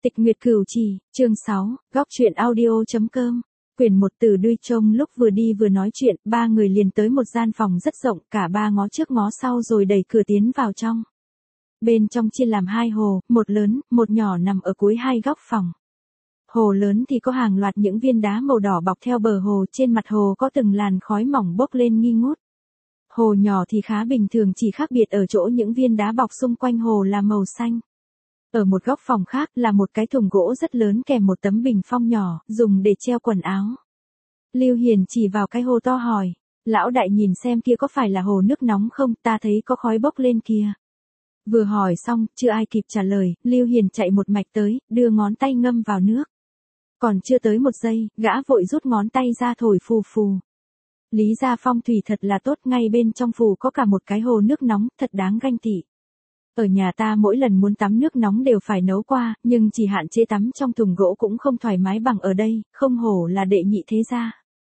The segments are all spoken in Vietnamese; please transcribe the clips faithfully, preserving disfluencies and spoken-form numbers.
Tịch Nguyệt Cửu Trì, chương sáu, góc truyện audio.com. Quyển một. Từ Đuôi Trông lúc vừa đi vừa nói chuyện, ba người liền tới một gian phòng rất rộng, cả ba ngó trước ngó sau rồi đẩy cửa tiến vào trong. Bên trong chia làm hai hồ, một lớn, một nhỏ nằm ở cuối hai góc phòng. Hồ lớn thì có hàng loạt những viên đá màu đỏ bọc theo bờ hồ, trên mặt hồ có từng làn khói mỏng bốc lên nghi ngút. Hồ nhỏ thì khá bình thường, chỉ khác biệt ở chỗ những viên đá bọc xung quanh hồ là màu xanh. Ở một góc phòng khác là một cái thùng gỗ rất lớn kèm một tấm bình phong nhỏ, dùng để treo quần áo. Lưu Hiền chỉ vào cái hồ to hỏi, lão đại nhìn xem kia có phải là hồ nước nóng không, ta thấy có khói bốc lên kìa. Vừa hỏi xong, chưa ai kịp trả lời, Lưu Hiền chạy một mạch tới, đưa ngón tay ngâm vào nước. Còn chưa tới một giây, gã vội rút ngón tay ra thổi phù phù. Lý gia phong thủy thật là tốt, ngay bên trong phù có cả một cái hồ nước nóng, thật đáng ganh tị. Ở nhà ta mỗi lần muốn tắm nước nóng đều phải nấu qua, nhưng chỉ hạn chế tắm trong thùng gỗ cũng không thoải mái bằng ở đây, không hổ là đệ nhị thế gia.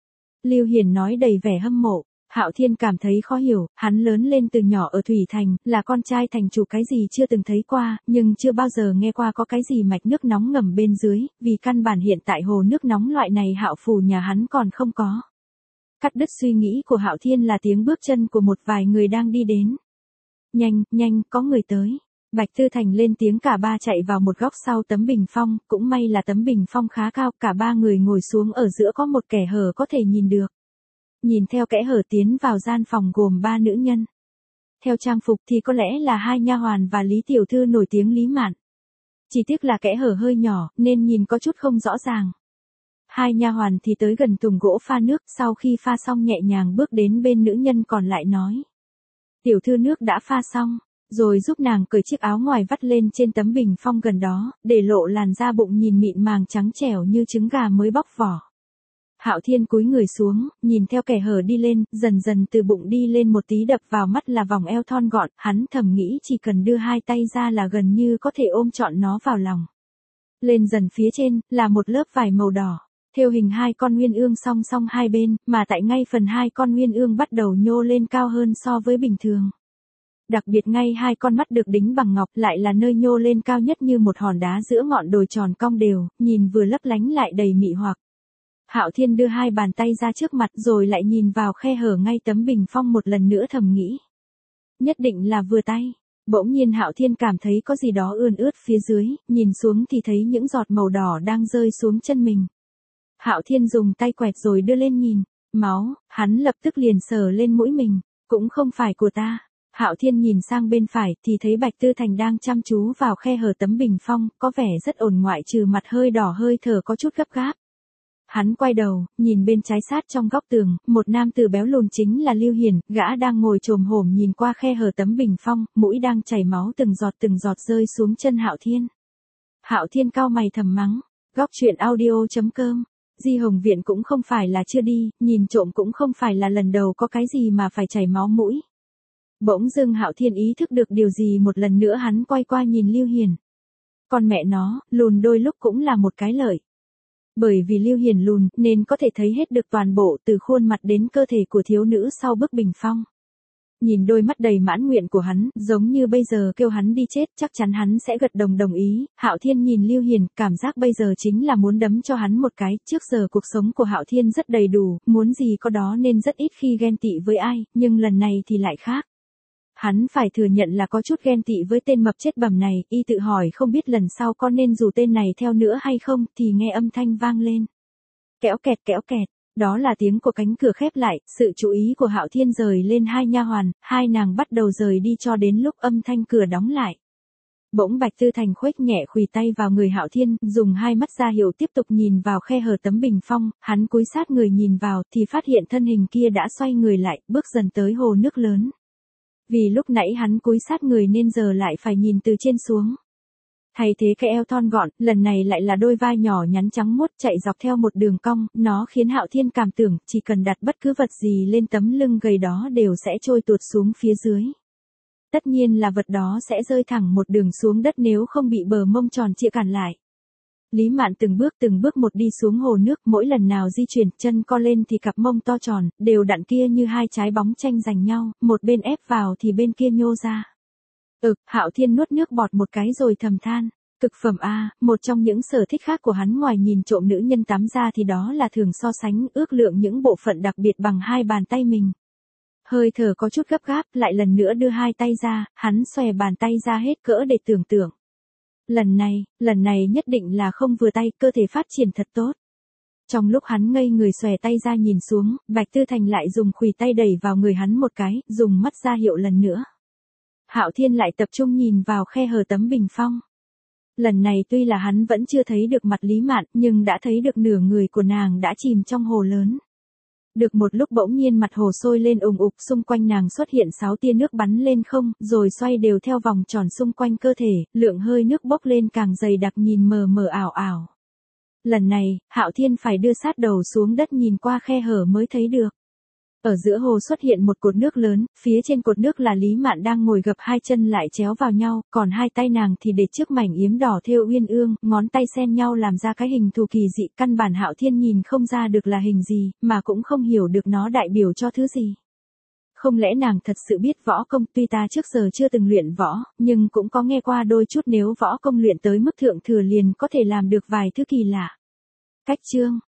Lưu Hiền nói đầy vẻ hâm mộ. Hạo Thiên cảm thấy khó hiểu, hắn lớn lên từ nhỏ ở Thủy Thành, là con trai thành chủ, cái gì chưa từng thấy qua, nhưng chưa bao giờ nghe qua có cái gì mạch nước nóng ngầm bên dưới, vì căn bản hiện tại hồ nước nóng loại này Hạo phủ nhà hắn còn không có. Cắt đứt suy nghĩ của Hạo Thiên là tiếng bước chân của một vài người đang đi đến. Nhanh, nhanh, có người tới. Bạch Tư Thành lên tiếng, cả ba chạy vào một góc sau tấm bình phong, cũng may là tấm bình phong khá cao, cả ba người ngồi xuống ở giữa có một kẽ hở có thể nhìn được. Nhìn theo kẽ hở tiến vào gian phòng gồm ba nữ nhân. Theo trang phục thì có lẽ là hai nha hoàn và Lý tiểu thư nổi tiếng Lý Mạn. Chỉ tiếc là kẽ hở hơi nhỏ nên nhìn có chút không rõ ràng. Hai nha hoàn thì tới gần thùng gỗ pha nước, sau khi pha xong nhẹ nhàng bước đến bên nữ nhân còn lại nói. Tiểu thư nước đã pha xong, rồi giúp nàng cởi chiếc áo ngoài vắt lên trên tấm bình phong gần đó, để lộ làn da bụng nhìn mịn màng trắng trẻo như trứng gà mới bóc vỏ. Hạo Thiên cúi người xuống, nhìn theo kẻ hở đi lên, dần dần từ bụng đi lên một tí, đập vào mắt là vòng eo thon gọn, hắn thầm nghĩ chỉ cần đưa hai tay ra là gần như có thể ôm trọn nó vào lòng. Lên dần phía trên, là một lớp vải màu đỏ, thêu hình hai con nguyên ương song song hai bên, mà tại ngay phần hai con nguyên ương bắt đầu nhô lên cao hơn so với bình thường. Đặc biệt ngay hai con mắt được đính bằng ngọc lại là nơi nhô lên cao nhất như một hòn đá giữa ngọn đồi tròn cong đều, nhìn vừa lấp lánh lại đầy mị hoặc. Hạo Thiên đưa hai bàn tay ra trước mặt rồi lại nhìn vào khe hở ngay tấm bình phong một lần nữa, thầm nghĩ. Nhất định là vừa tay. Bỗng nhiên Hạo Thiên cảm thấy có gì đó ươn ướt phía dưới, nhìn xuống thì thấy những giọt màu đỏ đang rơi xuống chân mình. Hạo Thiên dùng tay quẹt rồi đưa lên nhìn. Máu, hắn lập tức liền sờ lên mũi mình. Cũng không phải của ta. Hạo Thiên nhìn sang bên phải thì thấy Bạch Tư Thành đang chăm chú vào khe hở tấm bình phong, có vẻ rất ổn, ngoại trừ mặt hơi đỏ hơi thở có chút gấp gáp. Hắn quay đầu, nhìn bên trái sát trong góc tường, một nam tử béo lùn chính là Lưu Hiền, gã đang ngồi chồm hổm nhìn qua khe hở tấm bình phong, mũi đang chảy máu từng giọt từng giọt rơi xuống chân Hạo Thiên. Hạo Thiên cau mày thầm mắng, góc truyện audio.com. Di Hồng Viện cũng không phải là chưa đi, nhìn trộm cũng không phải là lần đầu, có cái gì mà phải chảy máu mũi. Bỗng dưng Hạo Thiên ý thức được điều gì, một lần nữa hắn quay qua nhìn Lưu Hiền. Con mẹ nó, lùn đôi lúc cũng là một cái lợi. Bởi vì Lưu Hiền lùn nên có thể thấy hết được toàn bộ từ khuôn mặt đến cơ thể của thiếu nữ sau bức bình phong. Nhìn đôi mắt đầy mãn nguyện của hắn, giống như bây giờ kêu hắn đi chết chắc chắn hắn sẽ gật đồng đồng ý. Hạo Thiên nhìn Lưu Hiền, cảm giác bây giờ chính là muốn đấm cho hắn một cái. Trước giờ cuộc sống của Hạo Thiên rất đầy đủ, muốn gì có đó nên rất ít khi ghen tị với ai, nhưng lần này thì lại khác. Hắn phải thừa nhận là có chút ghen tị với tên mập chết bầm này, y tự hỏi không biết lần sau có nên rủ tên này theo nữa hay không, thì nghe âm thanh vang lên. Kéo kẹt kéo kẹt, đó là tiếng của cánh cửa khép lại, sự chú ý của Hạo Thiên rời lên hai nha hoàn, hai nàng bắt đầu rời đi cho đến lúc âm thanh cửa đóng lại. Bỗng Bạch Tư Thành khuếch nhẹ khuỷu tay vào người Hạo Thiên, dùng hai mắt ra hiệu tiếp tục nhìn vào khe hở tấm bình phong, hắn cúi sát người nhìn vào thì phát hiện thân hình kia đã xoay người lại, bước dần tới hồ nước lớn. Vì lúc nãy hắn cúi sát người nên giờ lại phải nhìn từ trên xuống. Thay thế cái eo thon gọn, lần này lại là đôi vai nhỏ nhắn trắng muốt chạy dọc theo một đường cong, nó khiến Hạo Thiên cảm tưởng chỉ cần đặt bất cứ vật gì lên tấm lưng gầy đó đều sẽ trôi tuột xuống phía dưới. Tất nhiên là vật đó sẽ rơi thẳng một đường xuống đất nếu không bị bờ mông tròn trịa cản lại. Lý Mạn từng bước từng bước một đi xuống hồ nước, mỗi lần nào di chuyển, chân co lên thì cặp mông to tròn, đều đặn kia như hai trái bóng tranh giành nhau, một bên ép vào thì bên kia nhô ra. Ực, Hạo Thiên nuốt nước bọt một cái rồi thầm than, Thực phẩm a, một trong những sở thích khác của hắn ngoài nhìn trộm nữ nhân tắm ra thì đó là thường so sánh ước lượng những bộ phận đặc biệt bằng hai bàn tay mình. Hơi thở có chút gấp gáp, lại lần nữa đưa hai tay ra, hắn xòe bàn tay ra hết cỡ để tưởng tượng. Lần này, lần này nhất định là không vừa tay, cơ thể phát triển thật tốt. Trong lúc hắn ngây người xòe tay ra nhìn xuống, Bạch Tư Thành lại dùng khuỷu tay đẩy vào người hắn một cái, dùng mắt ra hiệu lần nữa. Hạo Thiên lại tập trung nhìn vào khe hở tấm bình phong. Lần này tuy là hắn vẫn chưa thấy được mặt Lý Mạn, nhưng đã thấy được nửa người của nàng đã chìm trong hồ lớn. Được một lúc bỗng nhiên mặt hồ sôi lên ùng ục, xung quanh nàng xuất hiện sáu tia nước bắn lên không, rồi xoay đều theo vòng tròn xung quanh cơ thể, lượng hơi nước bốc lên càng dày đặc nhìn mờ mờ ảo ảo. Lần này, Hạo Thiên phải đưa sát đầu xuống đất nhìn qua khe hở mới thấy được. Ở giữa hồ xuất hiện một cột nước lớn, phía trên cột nước là Lý Mạn đang ngồi gập hai chân lại chéo vào nhau, còn hai tay nàng thì để trước mảnh yếm đỏ thêu uyên ương, ngón tay xen nhau làm ra cái hình thù kỳ dị, căn bản Hạo Thiên nhìn không ra được là hình gì, mà cũng không hiểu được nó đại biểu cho thứ gì. Không lẽ nàng thật sự biết võ công, tuy ta trước giờ chưa từng luyện võ, nhưng cũng có nghe qua đôi chút nếu võ công luyện tới mức thượng thừa liền có thể làm được vài thứ kỳ lạ. Cách chương